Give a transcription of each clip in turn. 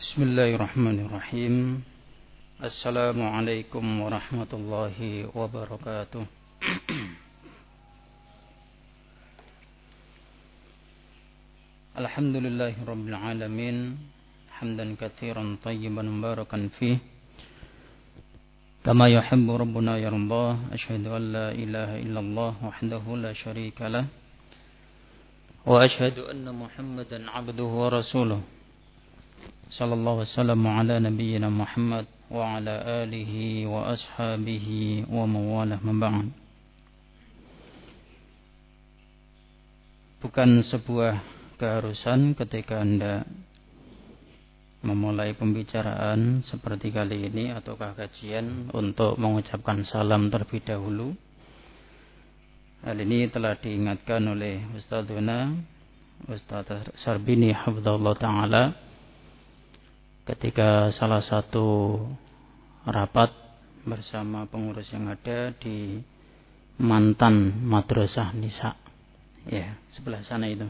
Bismillahirrahmanirrahim. Assalamualaikum warahmatullahi wabarakatuh. Alhamdulillahirabbil alamin. Hamdan katsiran tayyiban mubarakan fih. Kama yuhibbu rabbuna yarda. Asyhadu an la ilaha illallah wahdahu la syarika lah. Wa asyhadu anna Muhammadan 'abduhu wa rasuluh. Sallallahu wasallam ala nabiyyina Muhammad wa ala alihi wa ashabihi wa mawalah mab'an. Bukan sebuah keharusan ketika Anda memulai pembicaraan seperti kali ini ataukah kajian untuk mengucapkan salam terlebih dahulu. Hal ini telah diingatkan oleh Ustadzuna Ustadz Sarbini hafizahullah ta'ala ketika salah satu rapat bersama pengurus yang ada di mantan Madrasah Nisa, ya, sebelah sana itu.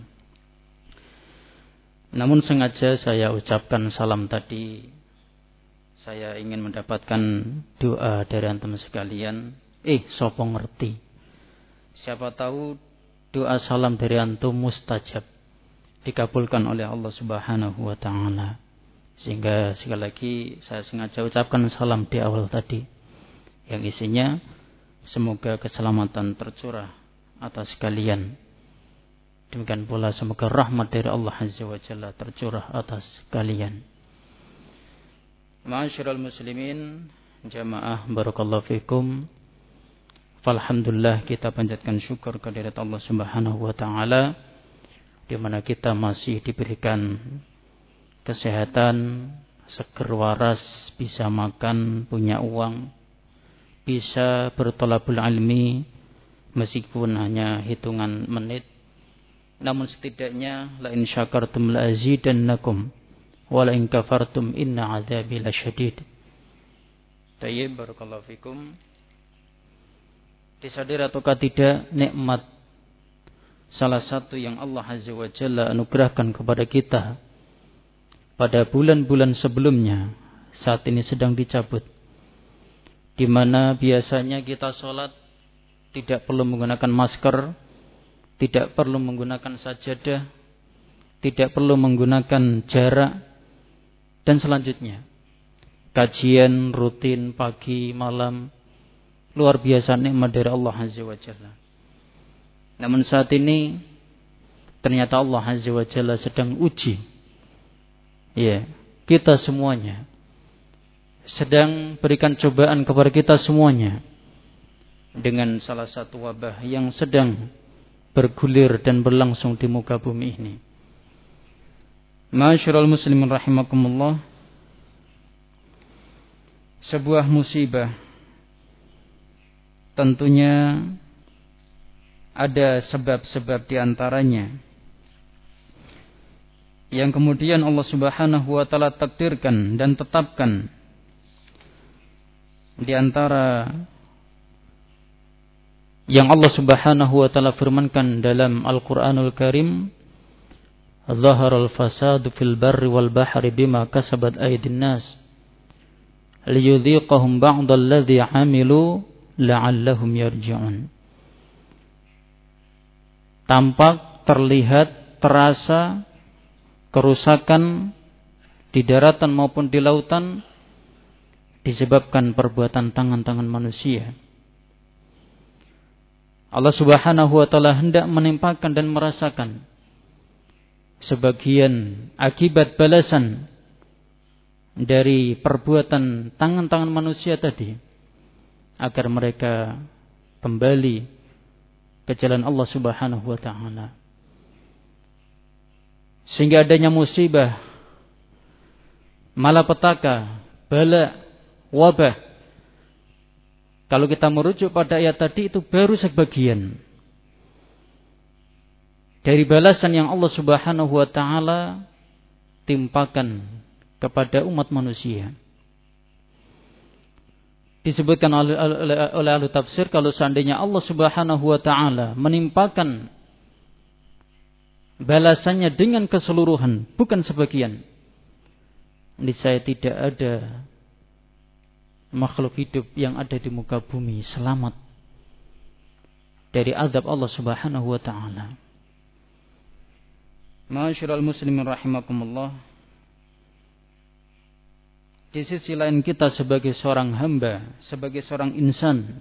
Namun sengaja saya ucapkan salam tadi, saya ingin mendapatkan doa dari antum sekalian. Sopo ngerti, siapa tahu doa salam dari antum mustajab, dikabulkan oleh Allah Subhanahu wa ta'ala. Sehingga sekali lagi saya sengaja ucapkan salam di awal tadi, yang isinya semoga keselamatan tercurah atas kalian. Demikian pula semoga rahmat dari Allah Azza wa Jalla tercurah atas kalian. Ma'asyiral muslimin, jamaah barakallahu fikum. Alhamdulillah, kita panjatkan syukur kehadirat Allah Subhanahu wa ta'ala, di mana kita masih diberikan kesehatan, seger waras, bisa makan, punya uang, bisa bertolabul ilmi meskipun hanya hitungan menit. Namun setidaknya la in syakartum la azidannakum wa la in kafartum inna adzabi lasyadid. Tayyib, barakallahu fikum. Disadari ataukah tidak, nikmat salah satu yang Allah Azza wa Jalla anugerahkan kepada kita pada bulan-bulan sebelumnya saat ini sedang dicabut, di mana biasanya kita sholat tidak perlu menggunakan masker, tidak perlu menggunakan sajadah, tidak perlu menggunakan jarak, dan selanjutnya kajian rutin pagi malam, luar biasa nikmat dari Allah Azza wa Jalla. Namun saat ini ternyata Allah Azza wa Jalla sedang uji, ya, kita semuanya, sedang berikan cobaan kepada kita semuanya dengan salah satu wabah yang sedang bergulir dan berlangsung di muka bumi ini. Ma'asyiral muslimin rahimakumullah, sebuah musibah tentunya ada sebab-sebab di antaranya yang kemudian Allah Subhanahu wa ta'ala takdirkan dan tetapkan. Di antara yang Allah Subhanahu wa ta'ala firmankan dalam Al-Qur'anul Karim, "Zaharal fasadu fil barri wal bahri bima kasabat aydin nas liyudhiqahum ba'dal ladzi 'amilu la'allahum yarji'un." Tampak, terlihat, terasa kerusakan di daratan maupun di lautan disebabkan perbuatan tangan-tangan manusia. Allah Subhanahu wa ta'ala hendak menimpakan dan merasakan sebagian akibat balasan dari perbuatan tangan-tangan manusia tadi, agar mereka kembali ke jalan Allah Subhanahu wa ta'ala. Sehingga adanya musibah, malapetaka, bala, wabah, kalau kita merujuk pada ayat tadi, itu baru sebagian dari balasan yang Allah Subhanahu wa ta'ala timpakan kepada umat manusia. Disebutkan oleh ahli tafsir, kalau seandainya Allah Subhanahu wa ta'ala menimpakan balasannya dengan keseluruhan, bukan sebagian, niscaya tidak ada makhluk hidup yang ada di muka bumi selamat dari azab Allah Subhanahu wa taala. Ma'asyiral muslimin rahimakumullah. Di sisi lain kita sebagai seorang hamba, sebagai seorang insan,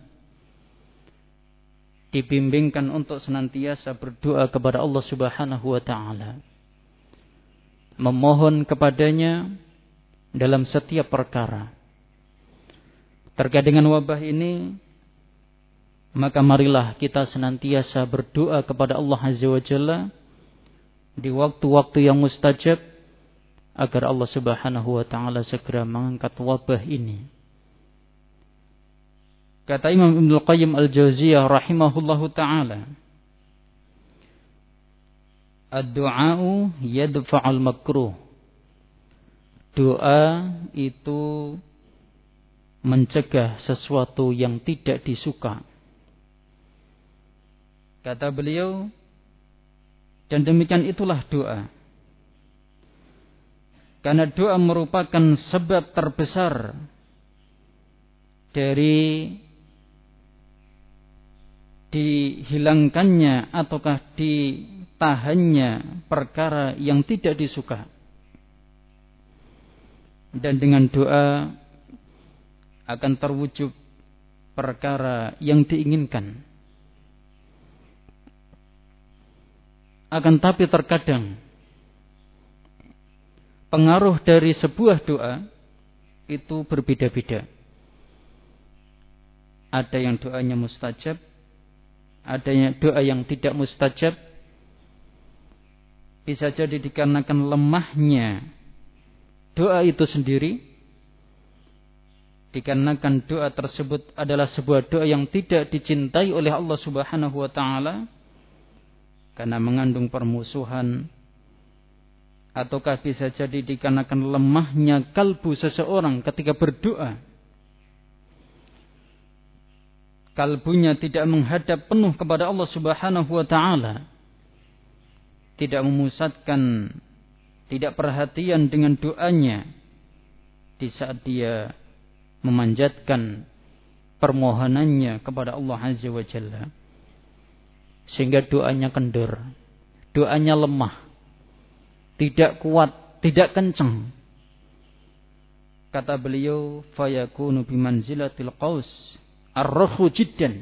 dibimbingkan untuk senantiasa berdoa kepada Allah Subhanahu wa taala, memohon kepadanya dalam setiap perkara. Terkait dengan wabah ini, maka marilah kita senantiasa berdoa kepada Allah Azza wa Jalla di waktu-waktu yang mustajab, agar Allah Subhanahu wa taala segera mengangkat wabah ini. Kata Imam Ibnu Qayyim Al-Jauziyah rahimahullahu taala, ad-du'a'u yadfa'ul makruh. Doa itu mencegah sesuatu yang tidak disuka. Kata beliau, dan demikian itulah doa. Karena doa merupakan sebab terbesar dari dihilangkannya ataukah ditahannya perkara yang tidak disuka. Dan dengan doa akan terwujud perkara yang diinginkan. Akan tapi terkadang pengaruh dari sebuah doa itu berbeda-beda. Ada yang doanya mustajab, ada yang doa yang tidak mustajab. Bisa jadi dikarenakan lemahnya doa itu sendiri, dikarenakan doa tersebut adalah sebuah doa yang tidak dicintai oleh Allah Subhanahu wa taala karena mengandung permusuhan, ataukah bisa jadi dikarenakan lemahnya kalbu seseorang ketika berdoa. Kalbunya tidak menghadap penuh kepada Allah Subhanahu wa taala, tidak memusatkan, tidak perhatian dengan doanya di saat dia memanjatkan permohonannya kepada Allah Azza wa Jalla, sehingga doanya kendor, doanya lemah, tidak kuat, tidak kencang. Kata beliau, fayakunu bimanzilatil qaus ar-rakhu jiddan.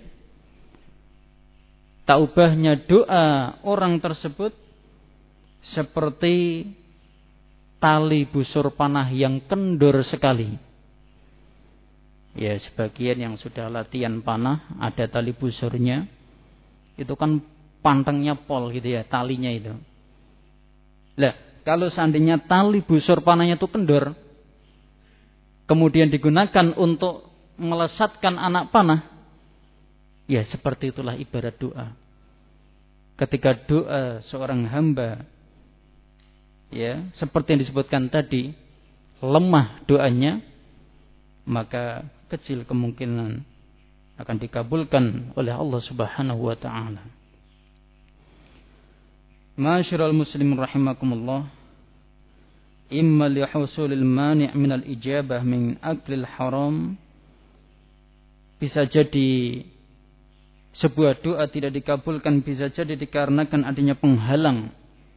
Tak ubahnya doa orang tersebut seperti tali busur panah yang kendor sekali. Ya, sebagian yang sudah latihan panah ada tali busurnya, itu kan pantengnya pol gitu ya, talinya itu. Lah, kalau seandainya tali busur panahnya itu kendor, kemudian digunakan untuk melesatkan anak panah, ya seperti itulah ibarat doa. Ketika doa seorang hamba, ya seperti yang disebutkan tadi, lemah doanya, maka kecil kemungkinan akan dikabulkan oleh Allah Subhanahu wa taala. Ma'asyiral muslimin rahimakumullah, imma li husulil mani' min al-ijabah min aklil haram. Bisa jadi sebuah doa tidak dikabulkan, bisa jadi dikarenakan adanya penghalang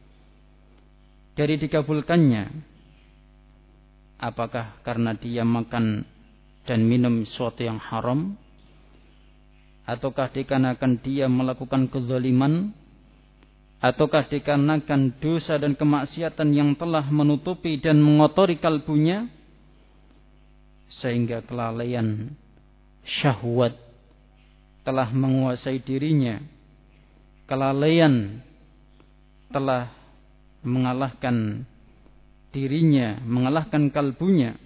dari dikabulkannya. Apakah karena dia makan dan minum sesuatu yang haram, ataukah dikarenakan dia melakukan kezaliman, ataukah dikarenakan dosa dan kemaksiatan yang telah menutupi dan mengotori kalbunya sehingga kelalaian syahwat telah menguasai dirinya, kelalaian telah mengalahkan dirinya, mengalahkan kalbunya.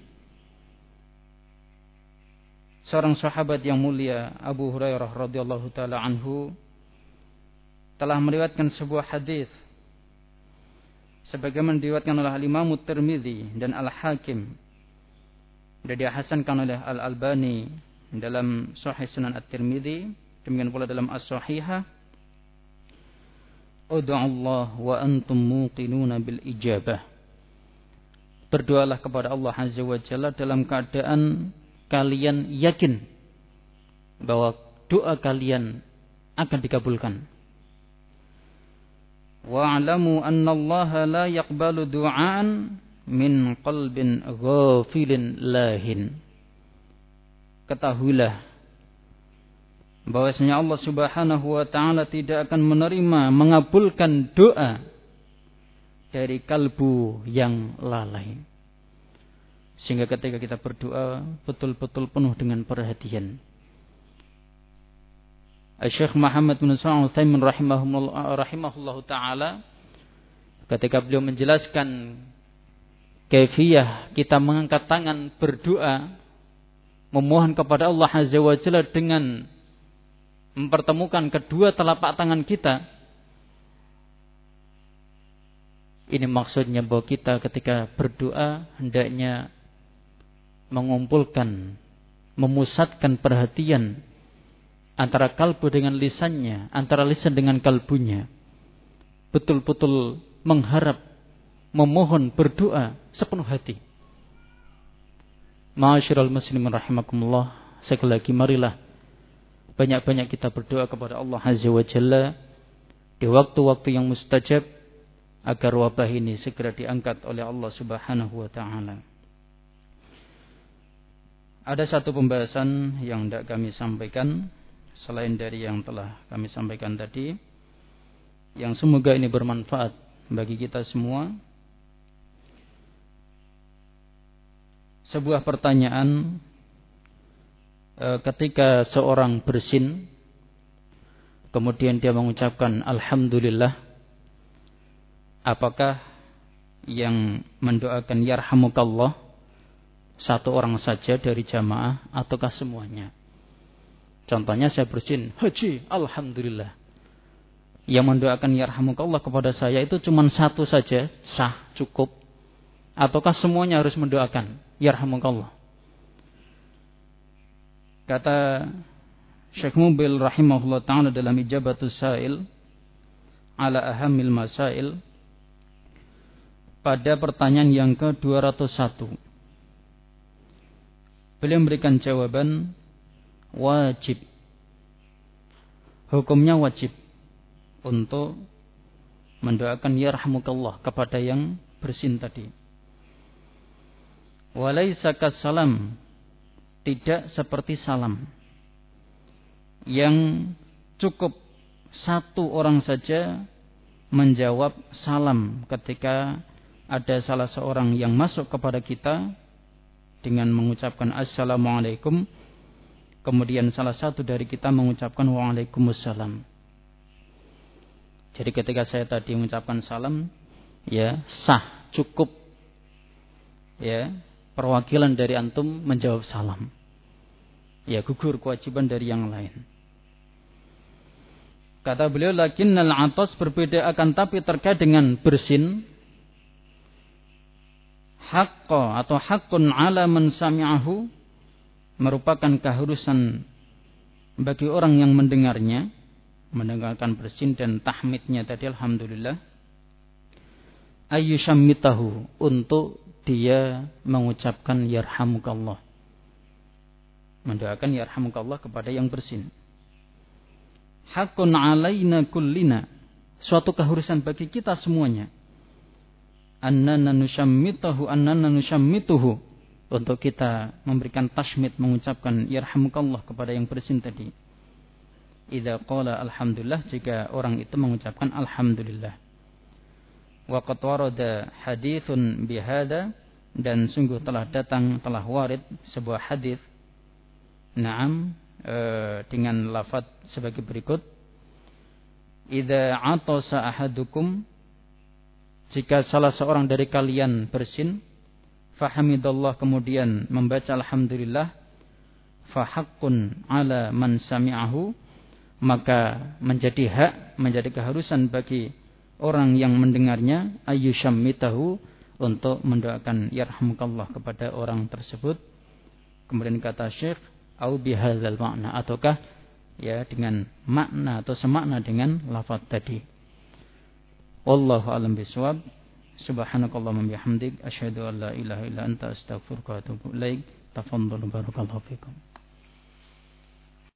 Seorang sahabat yang mulia, Abu Hurairah radhiyallahu taala anhu, telah meriwayatkan sebuah hadis sebagaimana diriwayatkan oleh Imam Tirmidzi dan Al-Hakim, dan dihasankan oleh Al-Albani dalam Sahih Sunan At-Tirmidzi, demikian pula dalam As-Sahihah. Ud'u Allah wa antum muqinuna bil ijabah. berdoalah kepada Allah Azza wa Jalla dalam keadaan kalian yakin bahwa doa kalian akan dikabulkan. Wa'lamu anna Allah la yaqbalu du'aan min qalbin ghafilin lahin. Ketahuilah bahwasanya Allah Subhanahu wa taala tidak akan menerima, mengabulkan doa dari kalbu yang lalai. Sehingga ketika kita berdoa betul-betul penuh dengan perhatian. Syekh Muhammad bin Shalih Al-Utsaimin rahimahullah taala ketika beliau menjelaskan kaifiyah kita mengangkat tangan berdoa memohon kepada Allah Azza wa Jalla dengan mempertemukan kedua telapak tangan kita. Ini maksudnya bahwa kita ketika berdoa hendaknya mengumpulkan, memusatkan perhatian antara kalbu dengan lisannya, antara lisan dengan kalbunya. Betul-betul mengharap, memohon, berdoa sepenuh hati. Ma'asyiral muslimin rahimakumullah, sekali lagi marilah banyak-banyak kita berdoa kepada Allah Azza wa Jalla di waktu-waktu yang mustajab agar wabah ini segera diangkat oleh Allah Subhanahu wa taala. Ada satu pembahasan yang hendak kami sampaikan selain dari yang telah kami sampaikan tadi, yang semoga ini bermanfaat bagi kita semua. Sebuah pertanyaan, ketika seorang bersin kemudian dia mengucapkan alhamdulillah, apakah yang mendoakan yarhamukallah satu orang saja dari jamaah ataukah semuanya? Contohnya saya bersin haji alhamdulillah, yang mendoakan yarhamukallah kepada saya itu cuma satu saja, sah, cukup, ataukah semuanya harus mendoakan yarhamukallah? Kata Syekh Mubil rahimahullah ta'ala dalam Ijabatus Sa'il ala ahamil masail, pada pertanyaan yang ke-201 beliau memberikan jawaban wajib. Hukumnya wajib untuk mendoakan yarhamukallah kepada yang bersin tadi. Walaisa kassalam, tidak seperti salam yang cukup satu orang saja menjawab salam ketika ada salah seorang yang masuk kepada kita dengan mengucapkan assalamualaikum, kemudian salah satu dari kita mengucapkan waalaikumsalam. Jadi ketika saya tadi mengucapkan salam, ya sah, cukup, ya perwakilan dari antum menjawab salam. Ya gugur kewajiban dari yang lain. Kata beliau, lakinnal atas berbeda, akan tapi terkait dengan bersin, haqqa atau haqqun ala man sami'ahu, merupakan keharusan bagi orang yang mendengarnya, mendengarkan bersin dan tahmidnya tadi alhamdulillah, ayyushammitahu, untuk dia mengucapkan yarhamukallah, mendoakan yarhamukallah kepada yang bersin. Haqqun alaina kullina, suatu keharusan bagi kita semuanya, annana nushammituhu, untuk kita memberikan tashmid, mengucapkan yarhamukallah kepada yang bersin tadi. Idza qala alhamdulillah, jika orang itu mengucapkan alhamdulillah. Wa qad warada haditsun bihadza, dan sungguh telah warid sebuah hadis, na'am, dengan lafaz sebagai berikut: idza atasa ahadukum, jika salah seorang dari kalian bersin, fahamidallah, kemudian membaca alhamdulillah, fahaqqun ala man sami'ahu, maka menjadi hak, menjadi keharusan bagi orang yang mendengarnya, ayyushammitahu, untuk mendoakan yarhamukallah kepada orang tersebut. Kemudian kata Syekh, au bihadzal makna, ataukah ya dengan makna atau semakna dengan lafaz tadi. Wallahu a'lam bishawab. Subhanakallahumma bihamdik asyhadu an la ilaha illa anta astaghfiruka wa atubu ilaik. Tafadhalu barakallahu fikum.